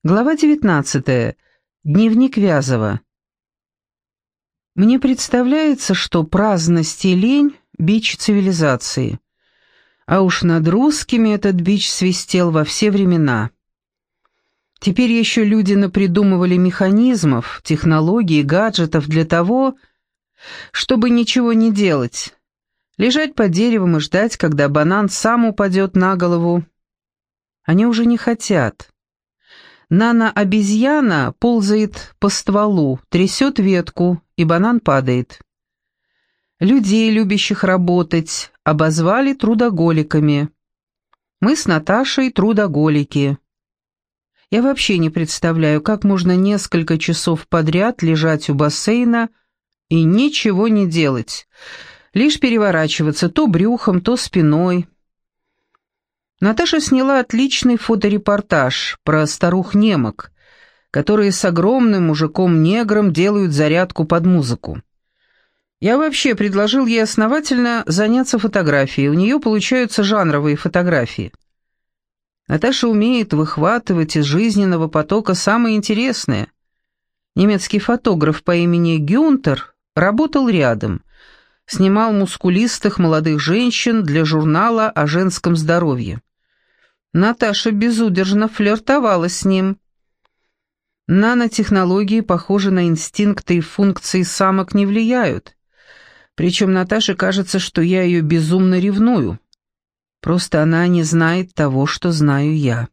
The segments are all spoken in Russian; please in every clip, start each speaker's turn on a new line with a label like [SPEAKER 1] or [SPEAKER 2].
[SPEAKER 1] Глава 19. Дневник Вязова. Мне представляется, что праздность и лень – бич цивилизации. А уж над русскими этот бич свистел во все времена. Теперь еще люди напридумывали механизмов, технологий, гаджетов для того, чтобы ничего не делать. Лежать под деревом и ждать, когда банан сам упадет на голову. Они уже не хотят. Нано-обезьяна ползает по стволу, трясет ветку, и банан падает. Людей, любящих работать, обозвали трудоголиками. Мы с Наташей трудоголики. Я вообще не представляю, как можно несколько часов подряд лежать у бассейна и ничего не делать, лишь переворачиваться то брюхом, то спиной. Наташа сняла отличный фоторепортаж про старух-немок, которые с огромным мужиком-негром делают зарядку под музыку. Я вообще предложил ей основательно заняться фотографией, у нее получаются жанровые фотографии. Наташа умеет выхватывать из жизненного потока самое интересное. Немецкий фотограф по имени Гюнтер работал рядом, снимал мускулистых молодых женщин для журнала о женском здоровье. Наташа безудержно флиртовала с ним. Нанотехнологии, похоже, на инстинкты и функции самок не влияют. Причем Наташе кажется, что я ее безумно ревную. Просто она не знает того, что знаю я.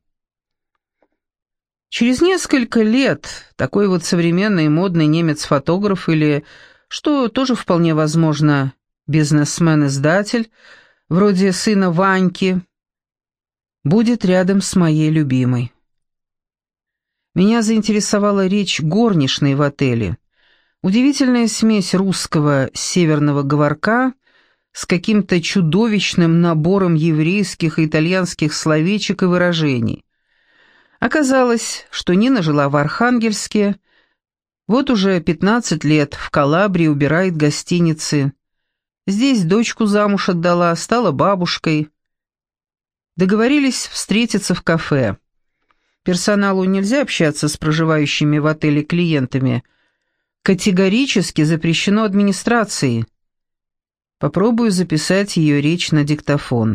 [SPEAKER 1] Через несколько лет такой вот современный модный немец-фотограф или, что тоже вполне возможно, бизнесмен-издатель, вроде сына Ваньки, будет рядом с моей любимой. Меня заинтересовала речь горничной в отеле. Удивительная смесь русского северного говорка с каким-то чудовищным набором еврейских и итальянских словечек и выражений. Оказалось, что Нина жила в Архангельске, вот уже 15 лет в Калабрии убирает гостиницы. Здесь дочку замуж отдала, стала бабушкой. Договорились встретиться в кафе. Персоналу нельзя общаться с проживающими в отеле клиентами. Категорически запрещено администрацией. Попробую записать ее речь на диктофон.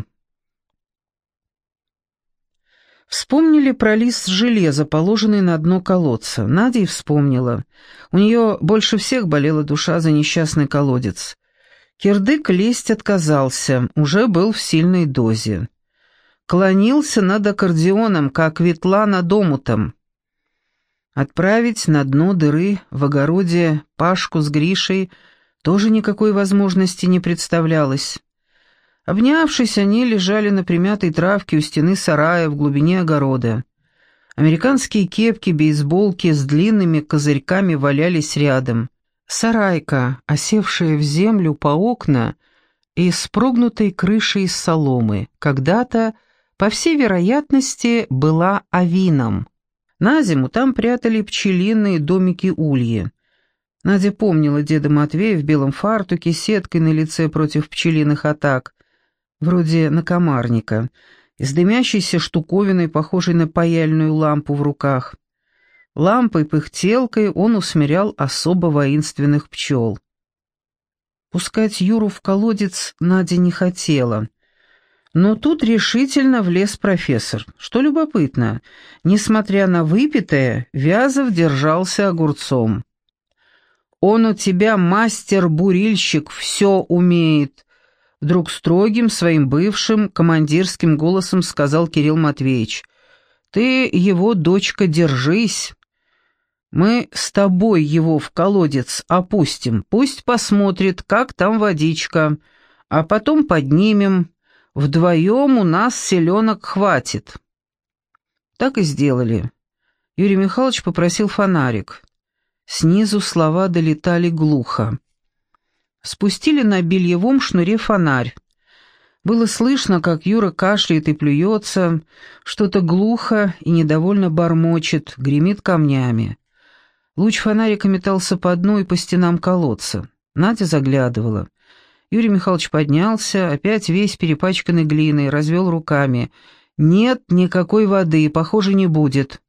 [SPEAKER 1] Вспомнили про лист железа, положенный на дно колодца. Надя и вспомнила. У нее больше всех болела душа за несчастный колодец. Кирдык лезть отказался, уже был в сильной дозе. Клонился над аккордеоном, как ветла над омутом. Отправить на дно дыры в огороде Пашку с Гришей тоже никакой возможности не представлялось. Обнявшись, они лежали на примятой травке у стены сарая в глубине огорода. Американские кепки, бейсболки с длинными козырьками валялись рядом. Сарайка, осевшая в землю по окна и с прогнутой крышей из соломы, когда-то, по всей вероятности, была авином. На зиму там прятали пчелиные домики-ульи. Надя помнила деда Матвея в белом фартуке, сеткой на лице против пчелиных атак, вроде накомарника, и с дымящейся штуковиной, похожей на паяльную лампу в руках. Лампой-пыхтелкой он усмирял особо воинственных пчел. Пускать Юру в колодец Надя не хотела. Но тут решительно влез профессор. Что любопытно, несмотря на выпитое, Вязов держался огурцом. «Он у тебя мастер-бурильщик, все умеет», — вдруг строгим своим бывшим командирским голосом сказал Кирилл Матвеевич. «Ты его, дочка, держись. Мы с тобой его в колодец опустим, пусть посмотрит, как там водичка, а потом поднимем. Вдвоем у нас селенок хватит». Так и сделали. Юрий Михайлович попросил фонарик. Снизу слова долетали глухо. Спустили на бельевом шнуре фонарь. Было слышно, как Юра кашляет и плюется, что-то глухо и недовольно бормочет, гремит камнями. Луч фонарика метался по дну и по стенам колодца. Надя заглядывала. Юрий Михайлович поднялся, опять весь перепачканный глиной, развел руками. «Нет никакой воды, похоже, не будет.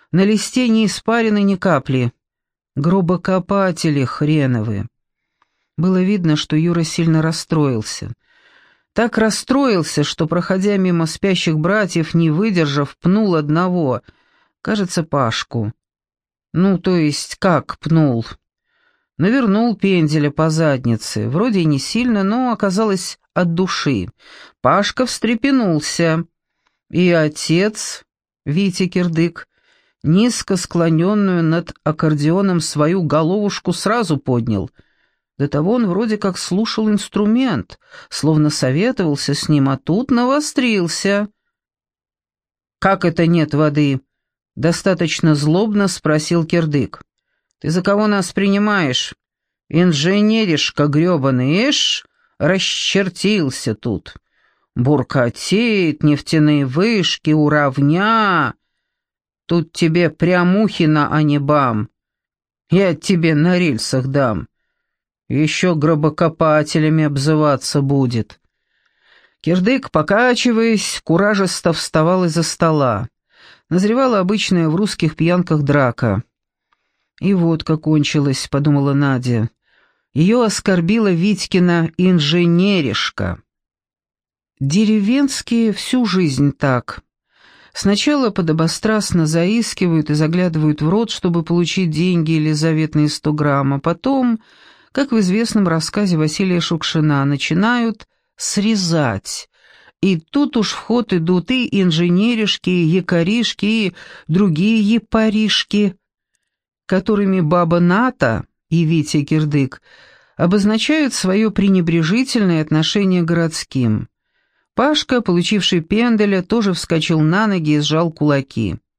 [SPEAKER 1] На листе не испарины ни капли. Гробокопатели хреновы. Было видно, что Юра сильно расстроился. Так расстроился, что, проходя мимо спящих братьев, не выдержав, пнул одного, кажется, Пашку. Ну, то есть, как пнул? Навернул пенделя по заднице, вроде и не сильно, но оказалось от души. Пашка встрепенулся, и отец, Витя Кирдык, низко склоненную над аккордеоном свою головушку сразу поднял. До того он вроде как слушал инструмент, словно советовался с ним, а тут навострился. «Как это нет воды?» — достаточно злобно спросил Кирдык. «Ты за кого нас принимаешь? Инженеришка грёбаный, ишь, расчертился тут. Буркотеет, нефтяные вышки, уравня. Тут тебе прямухина, а не бам. Я тебе на рельсах дам. Еще гробокопателями обзываться будет». Кирдык, покачиваясь, куражисто вставал из-за стола. Назревала обычная в русских пьянках драка. «И вот как кончилось», — подумала Надя. Ее оскорбила Витькина инженеришка. Деревенские всю жизнь так. Сначала подобострастно заискивают и заглядывают в рот, чтобы получить деньги или заветные 100 грамм, а потом, как в известном рассказе Василия Шукшина, начинают срезать. И тут уж в ход идут и инженеришки, и якоришки, и другие япаришки, которыми баба Ната и Витя Кирдык обозначают свое пренебрежительное отношение к городским. Пашка, получивший пенделя, тоже вскочил на ноги и сжал кулаки.